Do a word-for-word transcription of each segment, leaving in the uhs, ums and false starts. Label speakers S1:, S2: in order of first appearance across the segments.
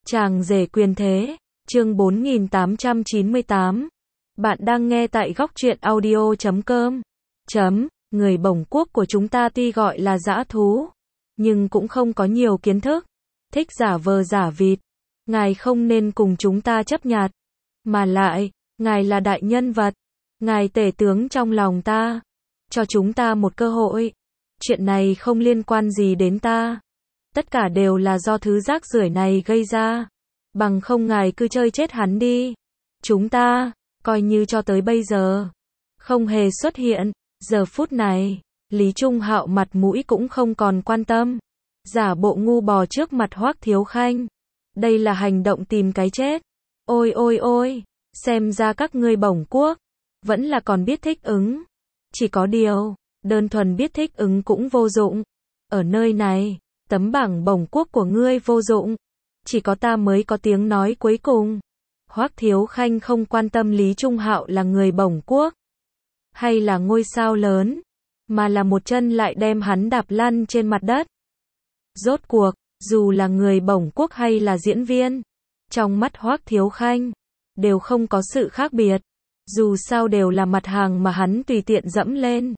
S1: Chàng rể quyền thế, chương bốn nghìn tám trăm chín mươi tám. Bạn đang nghe tại góc truyện audio chấm com. Chấm, người bổng quốc của chúng ta tuy gọi là dã thú, nhưng cũng không có nhiều kiến thức, thích giả vờ giả vịt. Ngài không nên cùng chúng ta chấp nhặt, mà lại, ngài là đại nhân vật, ngài tể tướng trong lòng ta, cho chúng ta một cơ hội. Chuyện này không liên quan gì đến ta. Tất cả đều là do thứ rác rưởi này gây ra. Bằng không ngài cứ chơi chết hắn đi. Chúng ta, coi như cho tới bây giờ, không hề xuất hiện. Giờ phút này, Lý Trung Hạo mặt mũi cũng không còn quan tâm. Giả bộ ngu bò trước mặt Hoắc Thiếu Khanh. Đây là hành động tìm cái chết. Ôi ôi ôi, xem ra các ngươi bổng quốc, vẫn là còn biết thích ứng. Chỉ có điều, đơn thuần biết thích ứng cũng vô dụng. Ở nơi này, tấm bảng bổng quốc của ngươi vô dụng. Chỉ có ta mới có tiếng nói cuối cùng. Hoắc Thiếu Khanh không quan tâm Lý Trung Hạo là người bổng quốc, hay là ngôi sao lớn, mà là một chân lại đem hắn đạp lăn trên mặt đất. Rốt cuộc, dù là người bổng quốc hay là diễn viên, trong mắt Hoắc Thiếu Khanh, đều không có sự khác biệt. Dù sao đều là mặt hàng mà hắn tùy tiện dẫm lên.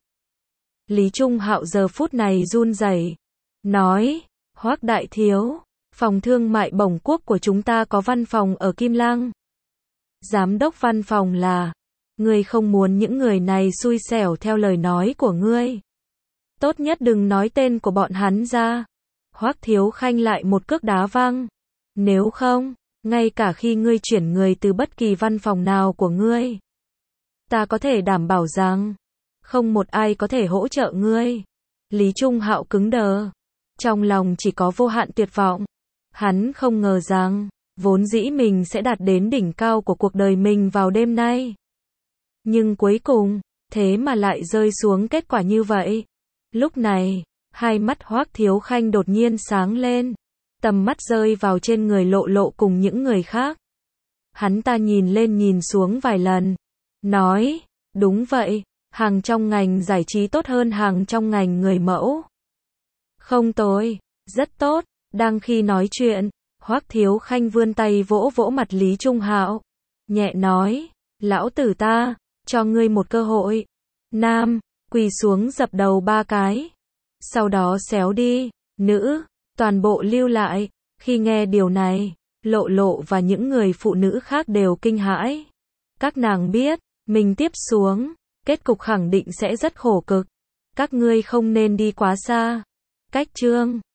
S1: Lý Trung Hạo giờ phút này run rẩy, nói, Hoắc đại thiếu, phòng thương mại bổng quốc của chúng ta có văn phòng ở Kim Lăng. Giám đốc văn phòng là, ngươi không muốn những người này xui xẻo theo lời nói của ngươi. Tốt nhất đừng nói tên của bọn hắn ra. Hoắc Thiếu Khanh lại một cước đá văng. Nếu không, ngay cả khi ngươi chuyển người từ bất kỳ văn phòng nào của ngươi, ta có thể đảm bảo rằng, không một ai có thể hỗ trợ ngươi. Lý Trung Hạo cứng đờ. Trong lòng chỉ có vô hạn tuyệt vọng. Hắn không ngờ rằng, vốn dĩ mình sẽ đạt đến đỉnh cao của cuộc đời mình vào đêm nay. Nhưng cuối cùng, thế mà lại rơi xuống kết quả như vậy. Lúc này, hai mắt Hoắc Thiếu Khanh đột nhiên sáng lên. Tầm mắt rơi vào trên người Lộ Lộ cùng những người khác. Hắn ta nhìn lên nhìn xuống vài lần. Nói, đúng vậy, hàng trong ngành giải trí tốt hơn hàng trong ngành người mẫu. Không tồi, rất tốt. Đang khi nói chuyện, Hoắc Thiếu Khanh vươn tay vỗ vỗ mặt Lý Trung Hạo, nhẹ nói, lão tử ta, cho ngươi một cơ hội. Nam, quỳ xuống dập đầu ba cái. Sau đó xéo đi. Nữ, toàn bộ lưu lại. Khi nghe điều này, Lộ Lộ và những người phụ nữ khác đều kinh hãi. Các nàng biết, mình tiếp xuống, kết cục khẳng định sẽ rất khổ cực. Các ngươi không nên đi quá xa. Cách chương